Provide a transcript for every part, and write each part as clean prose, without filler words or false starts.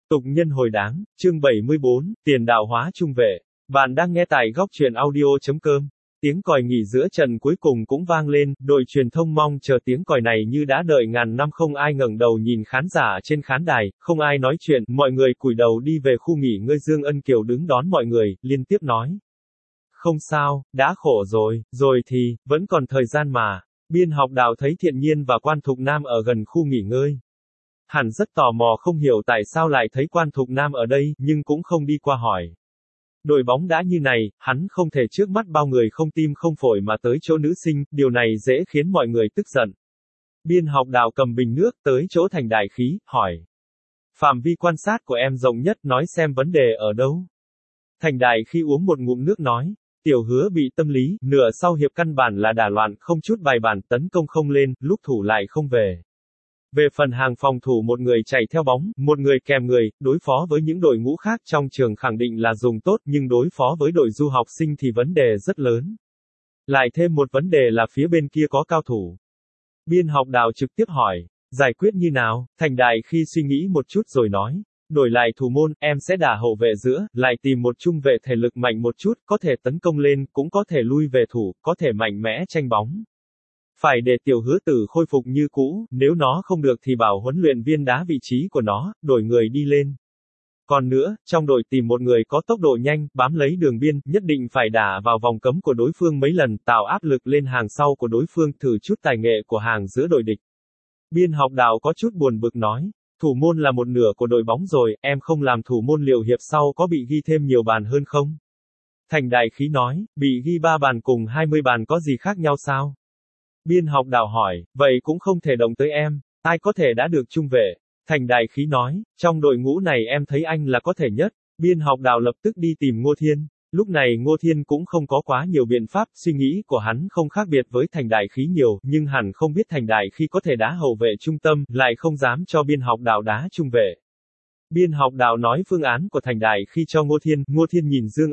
Tục nhân hồi đáng, chương 74, tiền đạo hóa trung vệ. Bạn đang nghe tại góc truyện audio.com. Tiếng còi nghỉ giữa trận cuối cùng cũng vang lên, đội truyền thông mong chờ tiếng còi này như đã đợi ngàn năm. Không ai ngẩng đầu nhìn khán giả trên khán đài, không ai nói chuyện, mọi người cúi đầu đi về khu nghỉ ngơi. Dương Ân Kiều đứng đón mọi người, liên tiếp nói. Không sao, đã khổ rồi thì, vẫn còn thời gian mà. Biên học Đào thấy Thiện Nhiên và Quan Thục Nam ở gần khu nghỉ ngơi. Hắn rất tò mò không hiểu tại sao lại thấy Quan Thục Nam ở đây, nhưng cũng không đi qua hỏi. Đội bóng đã như này, hắn không thể trước mắt bao người không tim không phổi mà tới chỗ nữ sinh, điều này dễ khiến mọi người tức giận. Biên học Đào cầm bình nước tới chỗ Thành Đại Khí, hỏi. Phạm vi quan sát của em rộng nhất, nói xem vấn đề ở đâu. Thành Đại Khí uống một ngụm nước nói. Tiểu Hứa bị tâm lý, nửa sau hiệp căn bản là đả loạn, không chút bài bản, tấn công không lên, lúc thủ lại không về. Về phần hàng phòng thủ, một người chạy theo bóng, một người kèm người, đối phó với những đội ngũ khác trong trường khẳng định là dùng tốt, nhưng đối phó với đội du học sinh thì vấn đề rất lớn. Lại thêm một vấn đề là phía bên kia có cao thủ. Biên học Đào trực tiếp hỏi, giải quyết như nào? Thành Đại khi suy nghĩ một chút rồi nói, đổi lại thủ môn, em sẽ đả hậu vệ giữa, lại tìm một trung vệ thể lực mạnh một chút, có thể tấn công lên, cũng có thể lui về thủ, có thể mạnh mẽ tranh bóng. Phải để Tiểu Hứa Tử khôi phục như cũ, nếu nó không được thì bảo huấn luyện viên đá vị trí của nó, đổi người đi lên. Còn nữa, trong đội tìm một người có tốc độ nhanh, bám lấy đường biên, nhất định phải đả vào vòng cấm của đối phương mấy lần, tạo áp lực lên hàng sau của đối phương, thử chút tài nghệ của hàng giữa đội địch. Biên học Đào có chút buồn bực nói, thủ môn là một nửa của đội bóng rồi, em không làm thủ môn liệu hiệp sau có bị ghi thêm nhiều bàn hơn không? Thành Đại Khí nói, bị ghi 3 bàn cùng 20 bàn có gì khác nhau sao? Biên học Đào hỏi, vậy cũng không thể động tới em, ai có thể đã được trung vệ? Thành Đại Khí nói, trong đội ngũ này em thấy anh là có thể nhất. Biên học Đào lập tức đi tìm Ngô Thiên. Lúc này Ngô Thiên cũng không có quá nhiều biện pháp, suy nghĩ của hắn không khác biệt với Thành Đại Khí nhiều, nhưng hẳn không biết Thành Đại Khí có thể đá hậu vệ trung tâm, lại không dám cho Biên học Đào đá trung vệ. Biên học Đào nói phương án của Thành Đại Khí cho Ngô Thiên nhìn Dương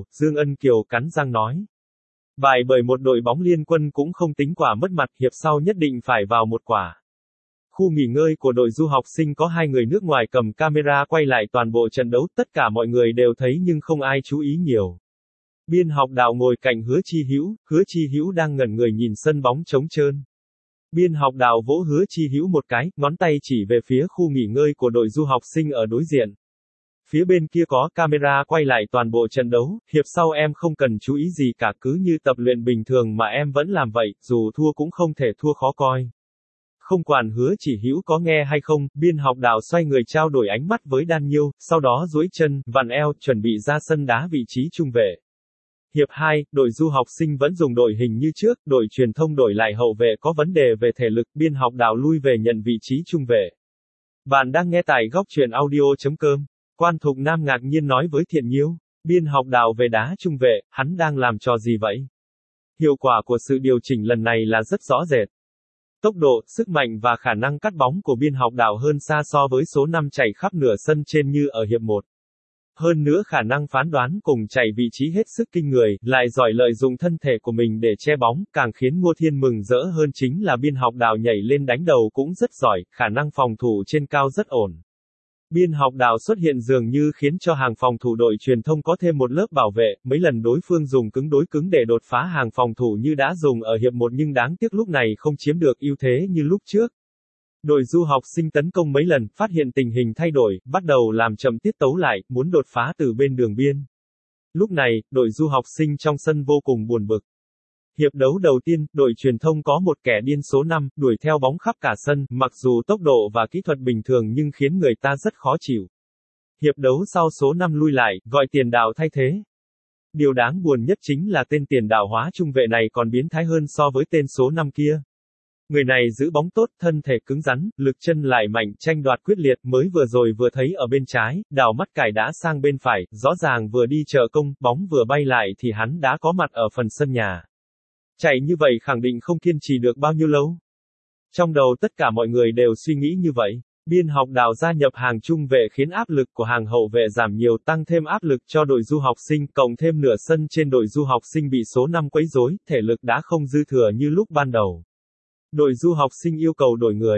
Ân Kiều cắn răng nói. Bại bởi một đội bóng Liên Quân cũng không tính quả mất mặt, hiệp sau nhất định phải vào một quả. Khu nghỉ ngơi của đội du học sinh có 2 người nước ngoài cầm camera quay lại toàn bộ trận đấu, tất cả mọi người đều thấy nhưng không ai chú ý nhiều. Biên học Đào ngồi cạnh Hứa Chi Hữu đang ngẩn người nhìn sân bóng trống trơn. Biên học Đào vỗ Hứa Chi Hữu một cái, ngón tay chỉ về phía khu nghỉ ngơi của đội du học sinh ở đối diện. Phía bên kia có camera quay lại toàn bộ trận đấu, hiệp sau em không cần chú ý gì cả, cứ như tập luyện bình thường mà em vẫn làm vậy, dù thua cũng không thể thua khó coi. Không quản Hứa Chỉ Hữu có nghe hay không, Biên học Đào xoay người trao đổi ánh mắt với Daniel, sau đó duỗi chân, vặn eo, chuẩn bị ra sân đá vị trí trung vệ. Hiệp 2, đội du học sinh vẫn dùng đội hình như trước, đội truyền thông đổi lại hậu vệ có vấn đề về thể lực, Biên học Đào lui về nhận vị trí trung vệ. Bạn đang nghe tại góc truyện audio.com. Quan Thục Nam ngạc nhiên nói với Thiện Nhiêu, Biên học Đào về đá trung vệ, hắn đang làm trò gì vậy? Hiệu quả của sự điều chỉnh lần này là rất rõ rệt. Tốc độ, sức mạnh và khả năng cắt bóng của Biên học Đào hơn xa so với số 5 chạy khắp nửa sân trên như ở hiệp 1. Hơn nữa khả năng phán đoán cùng chạy vị trí hết sức kinh người, lại giỏi lợi dụng thân thể của mình để che bóng, càng khiến Ngô Thiên mừng rỡ hơn chính là Biên học Đào nhảy lên đánh đầu cũng rất giỏi, khả năng phòng thủ trên cao rất ổn. Biên học Đào xuất hiện dường như khiến cho hàng phòng thủ đội truyền thông có thêm một lớp bảo vệ, mấy lần đối phương dùng cứng đối cứng để đột phá hàng phòng thủ như đã dùng ở hiệp 1 nhưng đáng tiếc lúc này không chiếm được ưu thế như lúc trước. Đội du học sinh tấn công mấy lần, phát hiện tình hình thay đổi, bắt đầu làm chậm tiết tấu lại, muốn đột phá từ bên đường biên. Lúc này, đội du học sinh trong sân vô cùng buồn bực. Hiệp đấu đầu tiên, đội truyền thông có một kẻ điên số 5, đuổi theo bóng khắp cả sân, mặc dù tốc độ và kỹ thuật bình thường nhưng khiến người ta rất khó chịu. Hiệp đấu sau số 5 lui lại, gọi tiền đạo thay thế. Điều đáng buồn nhất chính là tên tiền đạo hóa trung vệ này còn biến thái hơn so với tên số 5 kia. Người này giữ bóng tốt, thân thể cứng rắn, lực chân lại mạnh, tranh đoạt quyết liệt, mới vừa rồi vừa thấy ở bên trái, đảo mắt cải đã sang bên phải, rõ ràng vừa đi trợ công, bóng vừa bay lại thì hắn đã có mặt ở phần sân nhà. Chạy như vậy khẳng định không kiên trì được bao nhiêu lâu. Trong đầu tất cả mọi người đều suy nghĩ như vậy. Biên học Đào gia nhập hàng trung vệ khiến áp lực của hàng hậu vệ giảm nhiều, tăng thêm áp lực cho đội du học sinh, cộng thêm nửa sân trên đội du học sinh bị số 5 quấy rối, thể lực đã không dư thừa như lúc ban đầu. Đội du học sinh yêu cầu đổi người.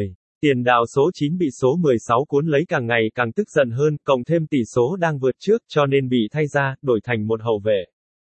Tiền đạo số 9 bị số 16 cuốn lấy càng ngày càng tức giận hơn, cộng thêm tỷ số đang vượt trước cho nên bị thay ra, đổi thành một hậu vệ.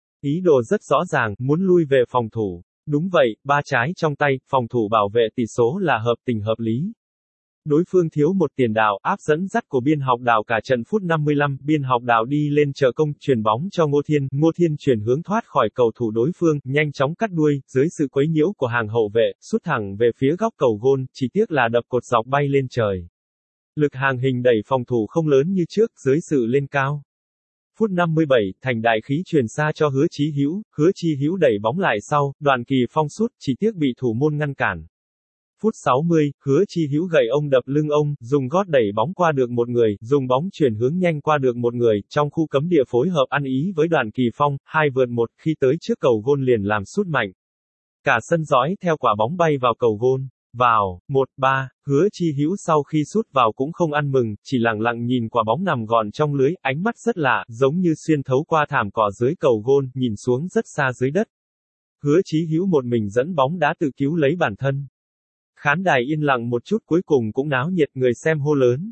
Ý đồ rất rõ ràng, muốn lui về phòng thủ. Đúng vậy, ba trái trong tay, phòng thủ bảo vệ tỷ số là hợp tình hợp lý. Đối phương thiếu một tiền đạo, áp dẫn dắt của Biên Học Đào cả trận phút 55, Biên Học Đào đi lên trợ công, chuyền bóng cho Ngô Thiên chuyển hướng thoát khỏi cầu thủ đối phương, nhanh chóng cắt đuôi, dưới sự quấy nhiễu của hàng hậu vệ, sút thẳng về phía góc cầu gôn, chỉ tiếc là đập cột dọc bay lên trời. Lực hàng hình đẩy phòng thủ không lớn như trước, dưới sự lên cao. Phút 57, Thành Đại Khí truyền xa cho Hứa Chí Hữu đẩy bóng lại sau, Đoàn Kỳ Phong sút, chỉ tiếc bị thủ môn ngăn cản. Phút 60, Hứa Chí Hữu gậy ông đập lưng ông, dùng gót đẩy bóng qua được một người, dùng bóng chuyển hướng nhanh qua được một người, trong khu cấm địa phối hợp ăn ý với Đoàn Kỳ Phong, 2-1, khi tới trước cầu gôn liền làm sút mạnh. Cả sân dõi theo quả bóng bay vào cầu gôn. Vào, 1-3, Hứa Chí Hữu sau khi sút vào cũng không ăn mừng, chỉ lặng lặng nhìn quả bóng nằm gọn trong lưới, ánh mắt rất lạ, giống như xuyên thấu qua thảm cỏ dưới cầu gôn, nhìn xuống rất xa dưới đất. Hứa Chí Hữu một mình dẫn bóng đã tự cứu lấy bản thân. Khán đài yên lặng một chút cuối cùng cũng náo nhiệt, người xem hô lớn.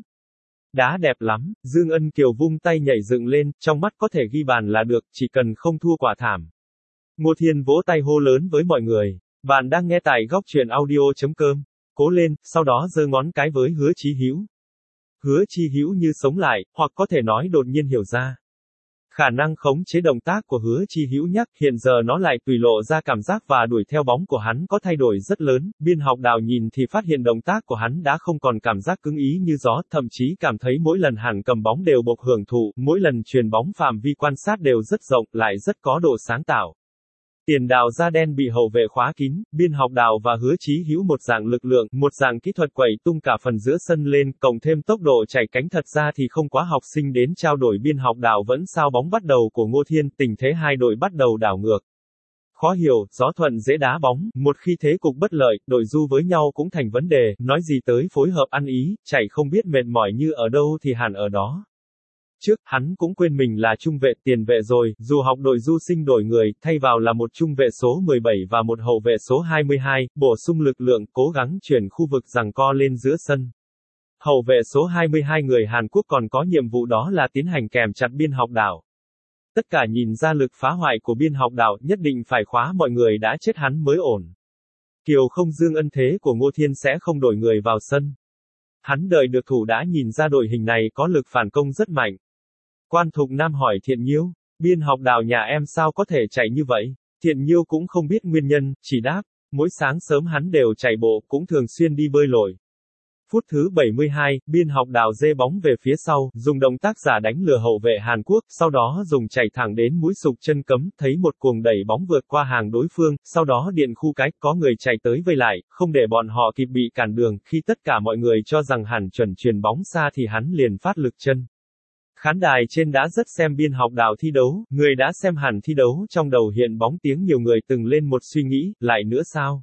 Đá đẹp lắm, Dương Ân Kiều vung tay nhảy dựng lên, trong mắt có thể ghi bàn là được, chỉ cần không thua quả thảm. Ngô Thiên vỗ tay hô lớn với mọi người. Bạn đang nghe tại góc truyện audio.com. Cố lên, sau đó giơ ngón cái với Hứa Chí Hữu. Hứa Chí Hữu như sống lại, hoặc có thể nói đột nhiên hiểu ra. Khả năng khống chế động tác của Hứa Chí Hữu nhắc, hiện giờ nó lại tùy lộ ra cảm giác và đuổi theo bóng của hắn có thay đổi rất lớn. Biên Học Đào nhìn thì phát hiện động tác của hắn đã không còn cảm giác cứng ý như gió, thậm chí cảm thấy mỗi lần hắn cầm bóng đều bộc hưởng thụ, mỗi lần chuyền bóng phạm vi quan sát đều rất rộng, lại rất có độ sáng tạo. Tiền đạo da đen bị hậu vệ khóa kín, Biên Học Đào và Hứa Chí Hữu một dạng lực lượng, một dạng kỹ thuật quẩy tung cả phần giữa sân lên, cộng thêm tốc độ chạy cánh thật ra thì không quá học sinh đến trao đổi. Biên Học Đào vẫn sao bóng bắt đầu của Ngô Thiên, tình thế hai đội bắt đầu đảo ngược. Khó hiểu, gió thuận dễ đá bóng, một khi thế cục bất lợi, đội du với nhau cũng thành vấn đề, nói gì tới phối hợp ăn ý, chạy không biết mệt mỏi như ở đâu thì hẳn ở đó. Trước, hắn cũng quên mình là trung vệ tiền vệ rồi, dù học đội du sinh đổi người, thay vào là một trung vệ số 17 và một hậu vệ số 22, bổ sung lực lượng, cố gắng chuyển khu vực giằng co lên giữa sân. Hậu vệ số 22 người Hàn Quốc còn có nhiệm vụ đó là tiến hành kèm chặt Biên Học Đào. Tất cả nhìn ra lực phá hoại của Biên Học Đào, nhất định phải khóa mọi người đã chết hắn mới ổn. Kiều không dương ân thế của Ngô Thiên sẽ không đổi người vào sân. Hắn đợi được thủ đã nhìn ra đội hình này có lực phản công rất mạnh. Quan Thục Nam hỏi Thiện Nhiêu, Biên Học Đào nhà em sao có thể chạy như vậy? Thiện Nhiêu cũng không biết nguyên nhân, chỉ đáp, mỗi sáng sớm hắn đều chạy bộ, cũng thường xuyên đi bơi lội. Phút thứ 72, Biên Học Đào dê bóng về phía sau, dùng động tác giả đánh lừa hậu vệ Hàn Quốc, sau đó dùng chạy thẳng đến mũi sục chân cấm, thấy một cuồng đẩy bóng vượt qua hàng đối phương, sau đó điện khu cái, có người chạy tới vây lại, không để bọn họ kịp bị cản đường, khi tất cả mọi người cho rằng hắn chuẩn chuyền bóng xa thì hắn liền phát lực chân. Khán đài trên đã rất xem Biên Học Đào thi đấu, người đã xem hẳn thi đấu trong đầu hiện bóng tiếng nhiều người từng lên một suy nghĩ, lại nữa sao?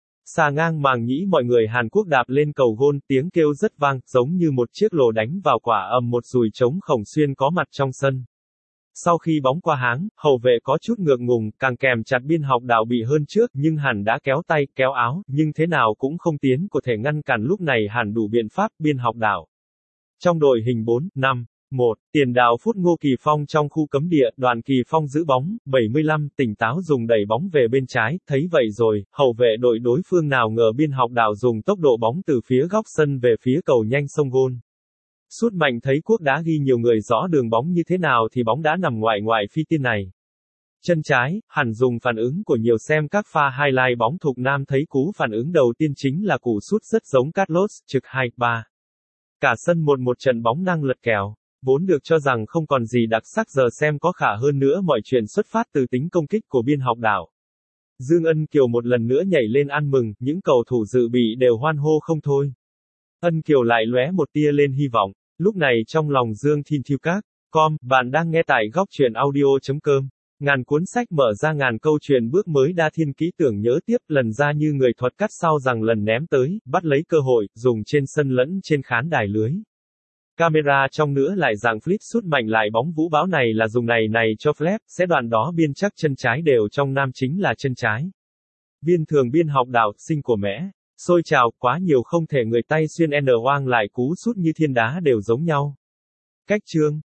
Xà ngang màng nhĩ mọi người Hàn Quốc đạp lên cầu gôn, tiếng kêu rất vang, giống như một chiếc lồ đánh vào quả, ầm một dùi trống khổng xuyên có mặt trong sân. Sau khi bóng qua háng, hậu vệ có chút ngượng ngùng, càng kèm chặt Biên Học Đào bị hơn trước, nhưng hắn đã kéo tay, kéo áo, nhưng thế nào cũng không tiến có thể ngăn cản. Lúc này hắn đủ biện pháp, Biên Học Đào. Trong đội hình 4-5-1, tiền đạo phút Ngô Kỳ Phong trong khu cấm địa, Đoàn Kỳ Phong giữ bóng, 75, tỉnh táo dùng đẩy bóng về bên trái, thấy vậy rồi, hậu vệ đội đối phương nào ngờ Biên Học Đào dùng tốc độ bóng từ phía góc sân về phía cầu nhanh xông gôn. Sút mạnh thấy Quốc đã ghi nhiều người rõ đường bóng như thế nào thì bóng đã nằm ngoài phi tiên này. Chân trái, hẳn dùng phản ứng của nhiều xem các pha highlight bóng Thục Nam thấy cú phản ứng đầu tiên chính là cú sút rất giống Carlos, trực 2-3. Cả sân một trận bóng năng lật kèo. Vốn được cho rằng không còn gì đặc sắc giờ xem có khả hơn nữa mọi chuyện xuất phát từ tính công kích của Biên Học Đào. Dương Ân Kiều một lần nữa nhảy lên ăn mừng, những cầu thủ dự bị đều hoan hô không thôi. Ân Kiều lại lóe một tia lên hy vọng, lúc này trong lòng Dương Thiên Thiêu Các.com, bạn đang nghe tại góc truyện audio.com. Ngàn cuốn sách mở ra ngàn câu chuyện bước mới đa thiên ký tưởng nhớ tiếp lần ra như người thuật cắt sau rằng lần ném tới, bắt lấy cơ hội, dùng trên sân lẫn trên khán đài lưới. Camera trong nữa lại dạng flip sút mạnh lại bóng vũ bão này là dùng này cho flip, sẽ đoạn đó Biên chắc chân trái đều trong nam chính là chân trái. Biên thường Biên Học Đào, sinh của mẽ. Xôi trào, quá nhiều không thể người tay xuyên n oang lại cú sút như thiên đá đều giống nhau. Cách chương